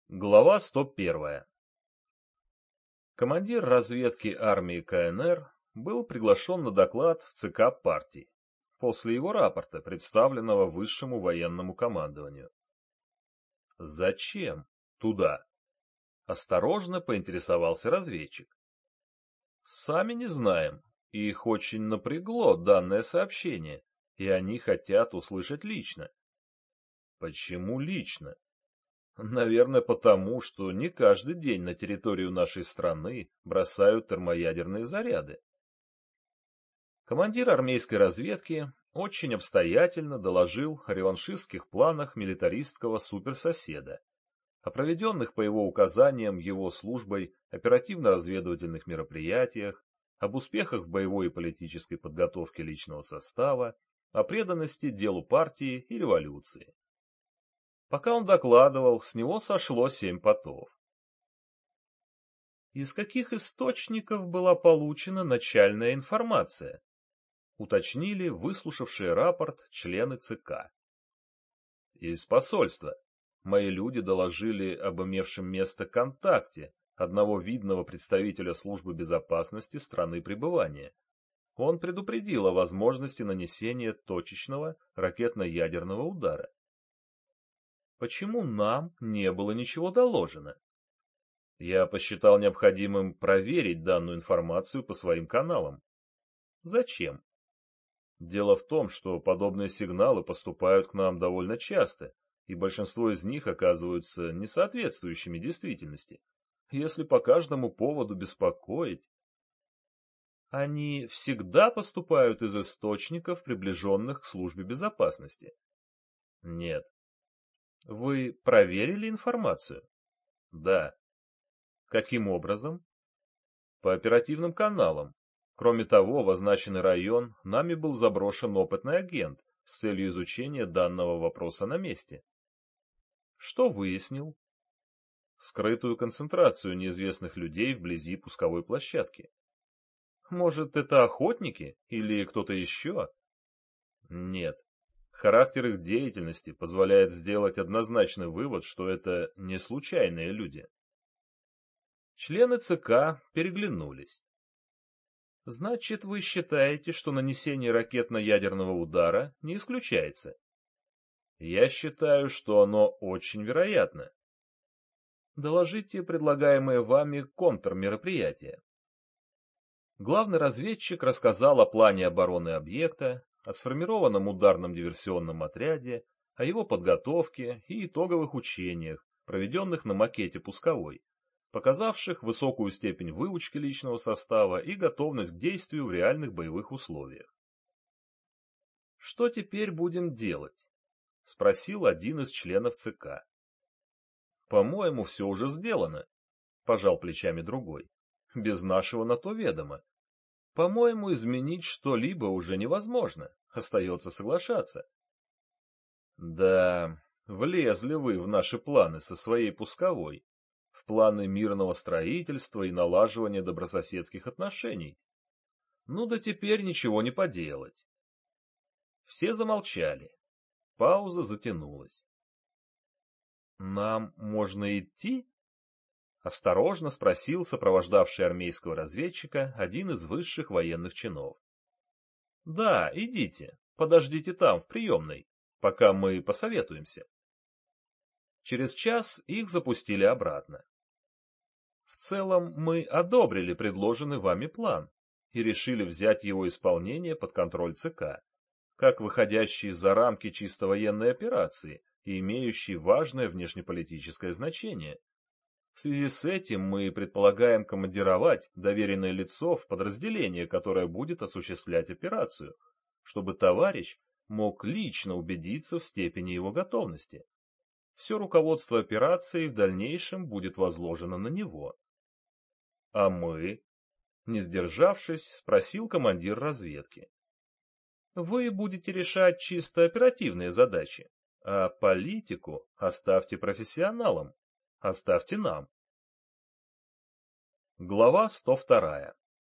Глава 101. Командир разведки армии КНР был приглашен на доклад в ЦК партии после его рапорта, представленного высшему военному командованию. Зачем туда? Осторожно поинтересовался разведчик. Сами не знаем, их очень напрягло данное сообщение, и они хотят услышать лично. Почему лично? Наверное, потому, что не каждый день на территорию нашей страны бросают термоядерные заряды. Командир армейской разведки очень обстоятельно доложил о реваншистских планах милитаристского суперсоседа, о проведенных по его указаниям его службой оперативно-разведывательных мероприятиях, об успехах в боевой и политической подготовке личного состава, о преданности делу партии и революции. Пока он докладывал, с него сошло 7 потов. Из каких источников была получена начальная информация? Уточнили выслушавшие рапорт члены ЦК. Из посольства. Мои люди доложили об имевшем место контакте одного видного представителя службы безопасности страны пребывания. Он предупредил о возможности нанесения точечного ракетно-ядерного удара. Почему нам не было ничего доложено? Я посчитал необходимым проверить данную информацию по своим каналам. Зачем? Дело в том, что подобные сигналы поступают к нам довольно часто, и большинство из них оказываются несоответствующими действительности. Если по каждому поводу беспокоить... Они всегда поступают из источников, приближенных к службе безопасности? Нет. Вы проверили информацию? Да. Каким образом? По оперативным каналам. Кроме того, в означенный район нами был заброшен опытный агент с целью изучения данного вопроса на месте. Что выяснил? Скрытую концентрацию неизвестных людей вблизи пусковой площадки. Может, это охотники или кто-то еще? Нет. Характер их деятельности позволяет сделать однозначный вывод, что это не случайные люди. Члены ЦК переглянулись. Значит, вы считаете, что нанесение ракетно-ядерного удара не исключается? Я считаю, что оно очень вероятно. Доложите предлагаемые вами контрмероприятия. Главный разведчик рассказал о плане обороны объекта, о сформированном ударном диверсионном отряде, о его подготовке и итоговых учениях, проведенных на макете пусковой, показавших высокую степень выучки личного состава и готовность к действию в реальных боевых условиях. «Что теперь будем делать?» — спросил один из членов ЦК. «По-моему, все уже сделано», — пожал плечами другой. «Без нашего на то ведома. По-моему, изменить что-либо уже невозможно, остается соглашаться». «Да, влезли вы в наши планы со своей пусковой, в планы мирного строительства и налаживания добрососедских отношений. Ну да теперь ничего не поделать». Все замолчали. Пауза затянулась. «Нам можно идти?» — осторожно спросил сопровождавший армейского разведчика один из высших военных чинов. «Да, идите, подождите там, в приемной, пока мы посоветуемся». Через час их запустили обратно. В целом мы одобрили предложенный вами план и решили взять его исполнение под контроль ЦК, как выходящий за рамки чисто военной операции и имеющий важное внешнеполитическое значение. В связи с этим мы предполагаем командировать доверенное лицо в подразделение, которое будет осуществлять операцию, чтобы товарищ мог лично убедиться в степени его готовности. Все руководство операцией в дальнейшем будет возложено на него. — А мы? — не сдержавшись, спросил командир разведки. — Вы будете решать чисто оперативные задачи, а политику оставьте профессионалам, оставьте нам. Глава 102.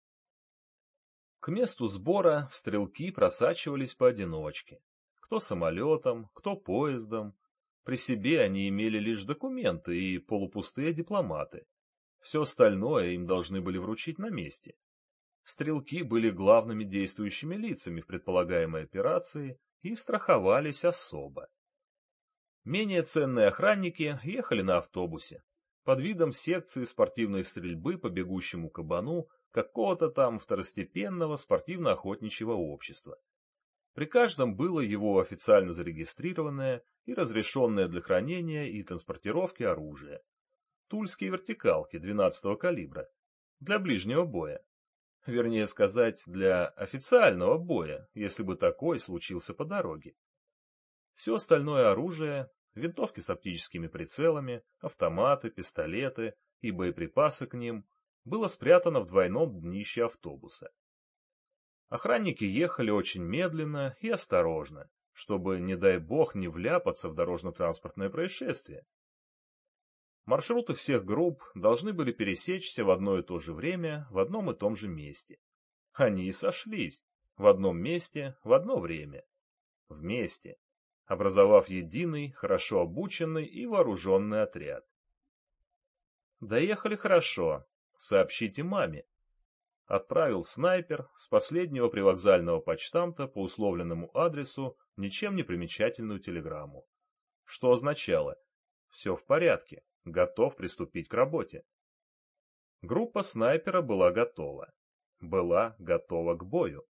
К месту сбора стрелки просачивались поодиночке, кто самолетом, кто поездом. При себе они имели лишь документы и полупустые дипломаты. Все остальное им должны были вручить на месте. Стрелки были главными действующими лицами в предполагаемой операции и страховались особо. Менее ценные охранники ехали на автобусе под видом секции спортивной стрельбы по бегущему кабану какого-то там второстепенного спортивно-охотничьего общества. При каждом было его официально зарегистрированное и разрешенное для хранения и транспортировки оружие. Тульские вертикалки 12-го калибра для ближнего боя. Вернее сказать, для официального боя, если бы такой случился по дороге. Все остальное оружие, винтовки с оптическими прицелами, автоматы, пистолеты и боеприпасы к ним, было спрятано в двойном днище автобуса. Охранники ехали очень медленно и осторожно, чтобы, не дай бог, не вляпаться в дорожно-транспортное происшествие. Маршруты всех групп должны были пересечься в одно и то же время в одном и том же месте. Они и сошлись в одном месте в одно время. Вместе, образовав единый, хорошо обученный и вооруженный отряд. Доехали хорошо, сообщите маме. Отправил снайпер с последнего привокзального почтамта по условленному адресу ничем не примечательную телеграмму. Что означало: все в порядке, готов приступить к работе. Группа снайпера была готова. Была готова к бою.